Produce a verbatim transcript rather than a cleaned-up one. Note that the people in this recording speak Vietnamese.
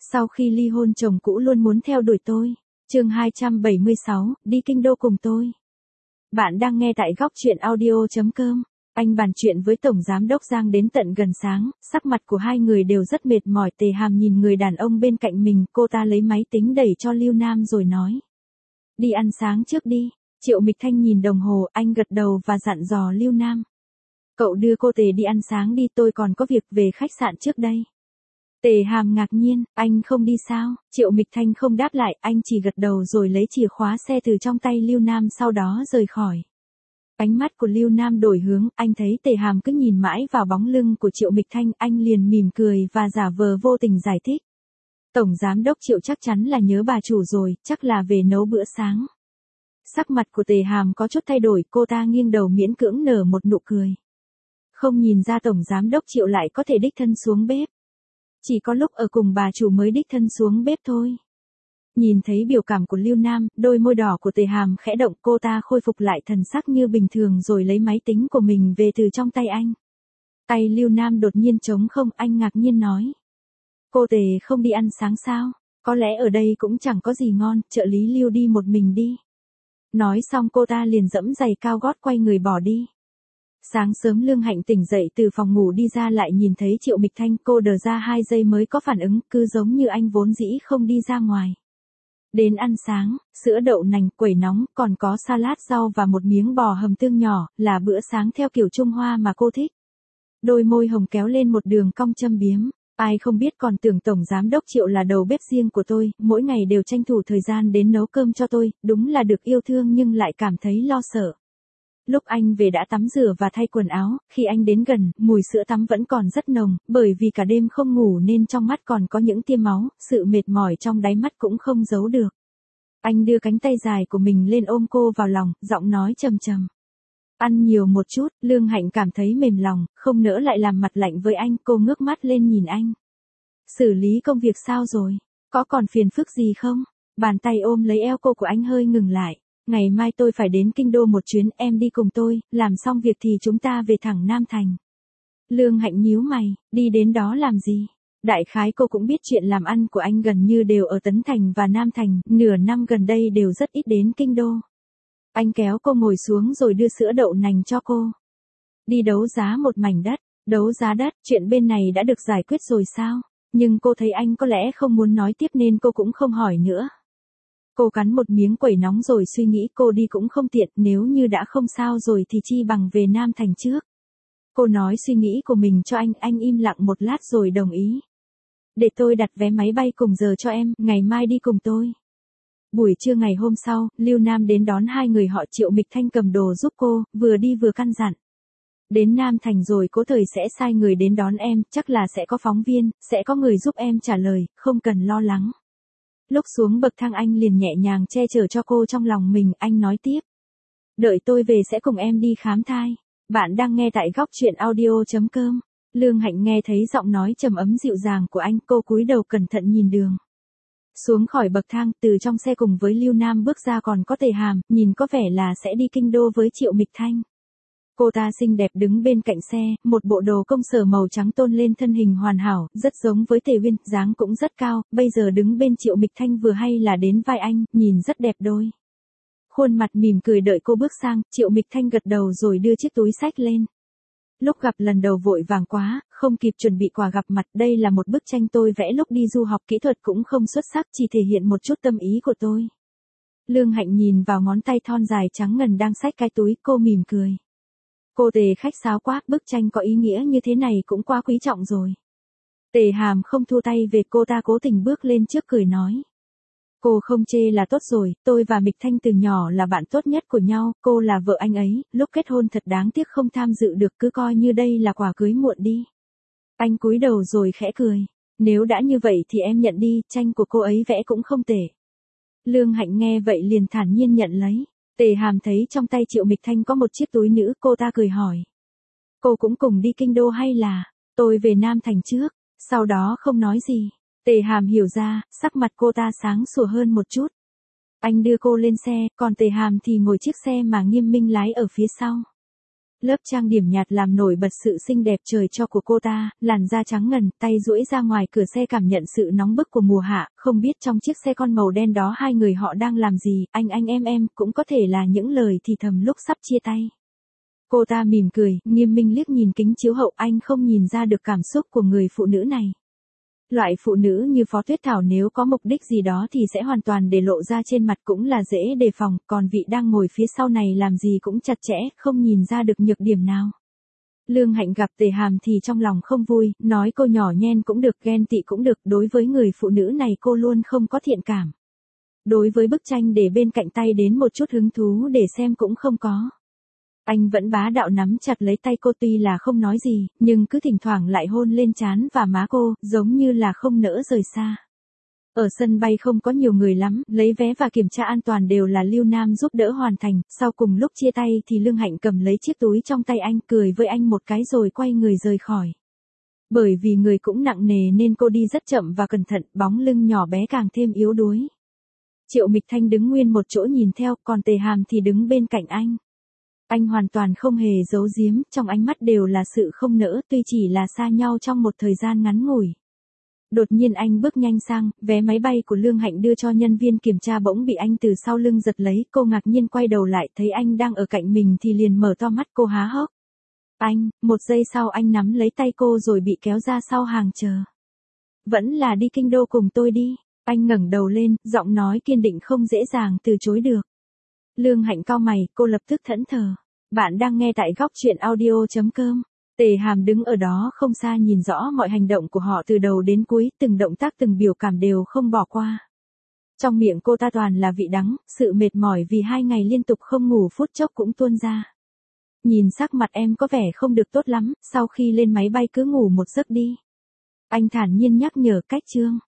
Sau khi ly hôn chồng cũ luôn muốn theo đuổi tôi. Chương hai trăm bảy mươi sáu, đi kinh đô cùng tôi. Bạn đang nghe tại góc truyện audio chấm com. Anh bàn chuyện với Tổng Giám đốc Giang đến tận gần sáng, sắc mặt của hai người đều rất mệt mỏi. Tề Hàm nhìn người đàn ông bên cạnh mình, cô ta lấy máy tính đẩy cho Lưu Nam rồi nói. Đi ăn sáng trước đi. Triệu Mịch Thanh nhìn đồng hồ, anh gật đầu và dặn dò Lưu Nam. Cậu đưa cô Tề đi ăn sáng đi, tôi còn có việc về khách sạn trước đây. Tề Hàm ngạc nhiên, anh không đi sao? Triệu Mịch Thanh không đáp lại, anh chỉ gật đầu rồi lấy chìa khóa xe từ trong tay Lưu Nam sau đó rời khỏi. Ánh mắt của Lưu Nam đổi hướng, anh thấy Tề Hàm cứ nhìn mãi vào bóng lưng của Triệu Mịch Thanh, anh liền mỉm cười và giả vờ vô tình giải thích. Tổng Giám đốc Triệu chắc chắn là nhớ bà chủ rồi, chắc là về nấu bữa sáng. Sắc mặt của Tề Hàm có chút thay đổi, cô ta nghiêng đầu miễn cưỡng nở một nụ cười. Không nhìn ra Tổng Giám đốc Triệu lại có thể đích thân xuống bếp. Chỉ có lúc ở cùng bà chủ mới đích thân xuống bếp thôi. Nhìn thấy biểu cảm của Lưu Nam, đôi môi đỏ của Tề Hàm khẽ động, cô ta khôi phục lại thần sắc như bình thường rồi lấy máy tính của mình về từ trong tay anh. Tay Lưu Nam đột nhiên trống không, anh ngạc nhiên nói. Cô Tề không đi ăn sáng sao? Có lẽ ở đây cũng chẳng có gì ngon, trợ lý Lưu đi một mình đi. Nói xong cô ta liền dẫm giày cao gót quay người bỏ đi. Sáng sớm Lương Hạnh tỉnh dậy từ phòng ngủ đi ra lại nhìn thấy Triệu Mịch Thanh, cô đờ ra hai giây mới có phản ứng, cứ giống như anh vốn dĩ không đi ra ngoài. Đến ăn sáng, sữa đậu nành, quẩy nóng, còn có salad rau và một miếng bò hầm tương nhỏ, là bữa sáng theo kiểu Trung Hoa mà cô thích. Đôi môi hồng kéo lên một đường cong châm biếm. Ai không biết còn tưởng Tổng Giám đốc Triệu là đầu bếp riêng của tôi, mỗi ngày đều tranh thủ thời gian đến nấu cơm cho tôi, đúng là được yêu thương nhưng lại cảm thấy lo sợ. Lúc anh về đã tắm rửa và thay quần áo, khi anh đến gần, mùi sữa tắm vẫn còn rất nồng, bởi vì cả đêm không ngủ nên trong mắt còn có những tia máu, sự mệt mỏi trong đáy mắt cũng không giấu được. Anh đưa cánh tay dài của mình lên ôm cô vào lòng, giọng nói trầm trầm. Ăn nhiều một chút, Lương Hạnh cảm thấy mềm lòng, không nỡ lại làm mặt lạnh với anh, cô ngước mắt lên nhìn anh. Xử lý công việc sao rồi? Có còn phiền phức gì không? Bàn tay ôm lấy eo cô của anh hơi ngừng lại. Ngày mai tôi phải đến kinh đô một chuyến, em đi cùng tôi, làm xong việc thì chúng ta về thẳng Nam Thành. Lương Hạnh nhíu mày, đi đến đó làm gì? Đại khái cô cũng biết chuyện làm ăn của anh gần như đều ở Tấn Thành và Nam Thành, nửa năm gần đây đều rất ít đến kinh đô. Anh kéo cô ngồi xuống rồi đưa sữa đậu nành cho cô. Đi đấu giá một mảnh đất, đấu giá đất, chuyện bên này đã được giải quyết rồi sao? Nhưng cô thấy anh có lẽ không muốn nói tiếp nên cô cũng không hỏi nữa. Cô cắn một miếng quẩy nóng rồi suy nghĩ, cô đi cũng không tiện, nếu như đã không sao rồi thì chi bằng về Nam Thành trước. Cô nói suy nghĩ của mình cho anh, anh im lặng một lát rồi đồng ý. Để tôi đặt vé máy bay cùng giờ cho em, ngày mai đi cùng tôi. Buổi trưa ngày hôm sau, Lưu Nam đến đón hai người họ. Triệu Mịch Thanh cầm đồ giúp cô, vừa đi vừa căn dặn. Đến Nam Thành rồi Cố Thời sẽ sai người đến đón em, chắc là sẽ có phóng viên, sẽ có người giúp em trả lời, không cần lo lắng. Lúc xuống bậc thang anh liền nhẹ nhàng che chở cho cô trong lòng mình, anh nói tiếp. Đợi tôi về sẽ cùng em đi khám thai. Bạn đang nghe tại góc truyện audio chấm com. Lương Hạnh nghe thấy giọng nói trầm ấm dịu dàng của anh, cô cúi đầu cẩn thận nhìn đường. Xuống khỏi bậc thang, từ trong xe cùng với Lưu Nam bước ra còn có Tề Hàm, nhìn có vẻ là sẽ đi kinh đô với Triệu Mịch Thanh. Cô ta xinh đẹp đứng bên cạnh xe, một bộ đồ công sở màu trắng tôn lên thân hình hoàn hảo, rất giống với Tề Uyên, dáng cũng rất cao, bây giờ đứng bên Triệu Mịch Thanh vừa hay là đến vai anh, nhìn rất đẹp đôi. Khuôn mặt mỉm cười đợi cô bước sang, Triệu Mịch Thanh gật đầu rồi đưa chiếc túi xách lên. Lúc gặp lần đầu vội vàng quá, không kịp chuẩn bị quà gặp mặt, đây là một bức tranh tôi vẽ lúc đi du học, kỹ thuật cũng không xuất sắc, chỉ thể hiện một chút tâm ý của tôi. Lương Hạnh nhìn vào ngón tay thon dài trắng ngần đang xách cái túi, cô mỉm cười. Cô Tề khách sáo quá, bức tranh có ý nghĩa như thế này cũng quá quý trọng rồi. Tề Hàm không thua tay về, cô ta cố tình bước lên trước cười nói. Cô không chê là tốt rồi, tôi và Mịch Thanh từ nhỏ là bạn tốt nhất của nhau, cô là vợ anh ấy, lúc kết hôn thật đáng tiếc không tham dự được, cứ coi như đây là quà cưới muộn đi. Anh cúi đầu rồi khẽ cười. Nếu đã như vậy thì em nhận đi, tranh của cô ấy vẽ cũng không tệ. Lương Hạnh nghe vậy liền thản nhiên nhận lấy. Tề Hàm thấy trong tay Triệu Mịch Thanh có một chiếc túi nữ, cô ta cười hỏi. Cô cũng cùng đi kinh đô hay là, tôi về Nam Thành trước, sau đó không nói gì. Tề Hàm hiểu ra, sắc mặt cô ta sáng sủa hơn một chút. Anh đưa cô lên xe, còn Tề Hàm thì ngồi chiếc xe mà Nghiêm Minh lái ở phía sau. Lớp trang điểm nhạt làm nổi bật sự xinh đẹp trời cho của cô ta, làn da trắng ngần, tay duỗi ra ngoài cửa xe cảm nhận sự nóng bức của mùa hạ, không biết trong chiếc xe con màu đen đó hai người họ đang làm gì, anh anh em em, cũng có thể là những lời thì thầm lúc sắp chia tay. Cô ta mỉm cười, nghiêm minh liếc nhìn kính chiếu hậu, anh không nhìn ra được cảm xúc của người phụ nữ này. Loại phụ nữ như Phó Tuyết Thảo nếu có mục đích gì đó thì sẽ hoàn toàn để lộ ra trên mặt cũng là dễ đề phòng, còn vị đang ngồi phía sau này làm gì cũng chặt chẽ, không nhìn ra được nhược điểm nào. Lương Hạnh gặp Tề Hàm thì trong lòng không vui, nói cô nhỏ nhen cũng được, ghen tị cũng được, đối với người phụ nữ này cô luôn không có thiện cảm. Đối với bức tranh để bên cạnh tay đến một chút hứng thú để xem cũng không có. Anh vẫn bá đạo nắm chặt lấy tay cô tuy là không nói gì, nhưng cứ thỉnh thoảng lại hôn lên trán và má cô, giống như là không nỡ rời xa. Ở sân bay không có nhiều người lắm, lấy vé và kiểm tra an toàn đều là Lưu Nam giúp đỡ hoàn thành, sau cùng lúc chia tay thì Lương Hạnh cầm lấy chiếc túi trong tay anh, cười với anh một cái rồi quay người rời khỏi. Bởi vì người cũng nặng nề nên cô đi rất chậm và cẩn thận, bóng lưng nhỏ bé càng thêm yếu đuối. Triệu Mịch Thanh đứng nguyên một chỗ nhìn theo, còn Tề Hàm thì đứng bên cạnh anh. Anh hoàn toàn không hề giấu giếm, trong ánh mắt đều là sự không nỡ, tuy chỉ là xa nhau trong một thời gian ngắn ngủi. Đột nhiên anh bước nhanh sang, vé máy bay của Lương Hạnh đưa cho nhân viên kiểm tra bỗng bị anh từ sau lưng giật lấy, cô ngạc nhiên quay đầu lại, thấy anh đang ở cạnh mình thì liền mở to mắt, cô há hốc. Anh, một giây sau anh nắm lấy tay cô rồi bị kéo ra sau hàng chờ. Vẫn là đi kinh đô cùng tôi đi. Anh ngẩng đầu lên, giọng nói kiên định không dễ dàng từ chối được. Lương Hạnh cau mày, cô lập tức thẫn thờ. Bạn đang nghe tại góc truyện audio chấm com. Tề Hàm đứng ở đó không xa nhìn rõ mọi hành động của họ từ đầu đến cuối, từng động tác từng biểu cảm đều không bỏ qua. Trong miệng cô ta toàn là vị đắng, sự mệt mỏi vì hai ngày liên tục không ngủ phút chốc cũng tuôn ra. Nhìn sắc mặt em có vẻ không được tốt lắm, sau khi lên máy bay cứ ngủ một giấc đi. Anh thản nhiên nhắc nhở. Cách chương